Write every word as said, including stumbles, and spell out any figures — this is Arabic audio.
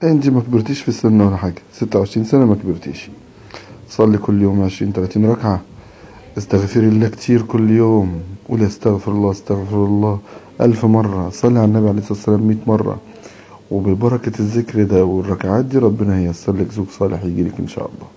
انت ما كبرتيش في السن ولا حاجة، ستة وعشرين سنة ما كبرتيش. صلي كل يوم عشرين تلاتين ركعة، استغفري الله كتير كل يوم، قولي استغفر الله استغفر الله ألف مرة، صلي على النبي عليه الصلاة والسلام مية مرة. وببركة الذكر ده والركعات دي ربنا هيسر لك زوج صالح يجيلك إن شاء الله.